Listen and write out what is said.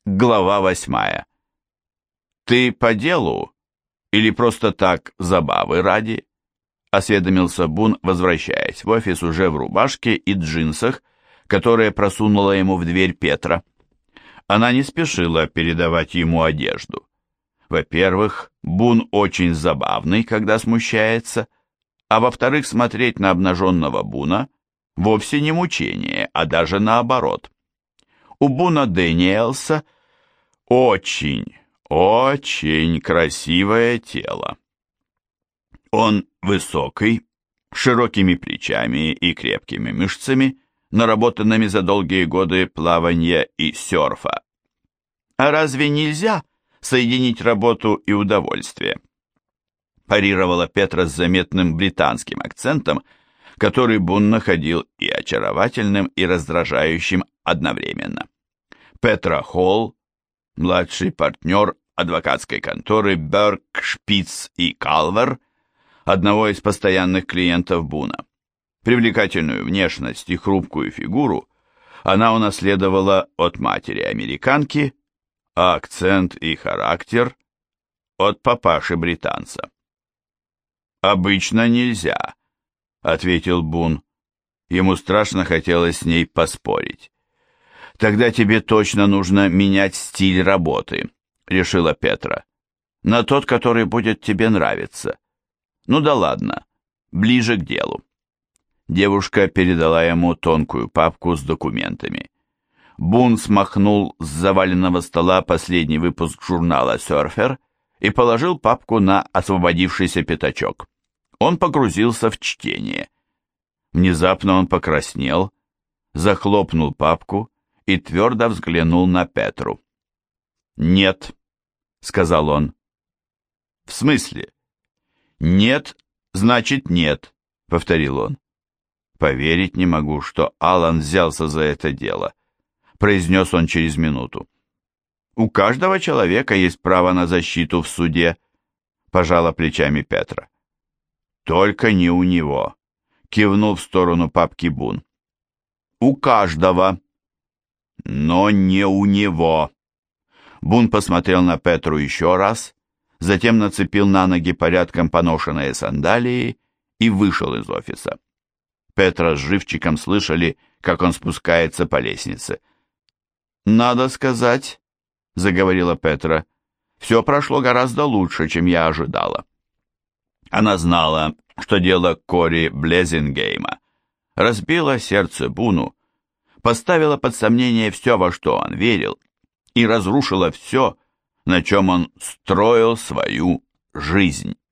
Глава 8. «Ты по делу или просто так забавы ради?» — осведомился Бун, возвращаясь в офис уже в рубашке и джинсах, которые просунула ему в дверь Петра. Она не спешила передавать ему одежду. Во-первых, Бун очень забавный, когда смущается, а во-вторых, смотреть на обнаженного Буна вовсе не мучение, а даже наоборот. У Буна Дэниелса очень, очень красивое тело. Он высокий, с широкими плечами и крепкими мышцами, наработанными за долгие годы плавания и серфа. А разве нельзя соединить работу и удовольствие? Парировала Петра с заметным британским акцентом, который Бун находил и очаровательным, и раздражающим одновременно. Петра Холл, младший партнер адвокатской конторы Берк, Шпиц и Калвер, одного из постоянных клиентов Буна. Привлекательную внешность и хрупкую фигуру она унаследовала от матери-американки, а акцент и характер от папаши-британца. «Обычно нельзя», — ответил Бун. Ему страшно хотелось с ней поспорить. «Тогда тебе точно нужно менять стиль работы», — решила Петра. «На тот, который будет тебе нравиться. Ну да ладно, ближе к делу». Девушка передала ему тонкую папку с документами. Бун смахнул с заваленного стола последний выпуск журнала «Сёрфер» и положил папку на освободившийся пятачок. Он погрузился в чтение. Внезапно он покраснел, захлопнул папку и твердо взглянул на Петру. «Нет», — сказал он. «В смысле?» «Нет, значит нет», — повторил он. «Поверить не могу, что Алан взялся за это дело», — произнес он через минуту. «У каждого человека есть право на защиту в суде», — пожала плечами Петра. «Только не у него», — кивнул в сторону папки Бун. «У каждого, но не у него». Бун посмотрел на Петру еще раз, затем нацепил на ноги порядком поношенные сандалии и вышел из офиса. Петра с Живчиком слышали, как он спускается по лестнице. «Надо сказать», — заговорила Петра, — «все прошло гораздо лучше, чем я ожидала». Она знала, что дело Кори Блезингейма разбило сердце Буну, поставило под сомнение все, во что он верил, и разрушило все, на чем он строил свою жизнь.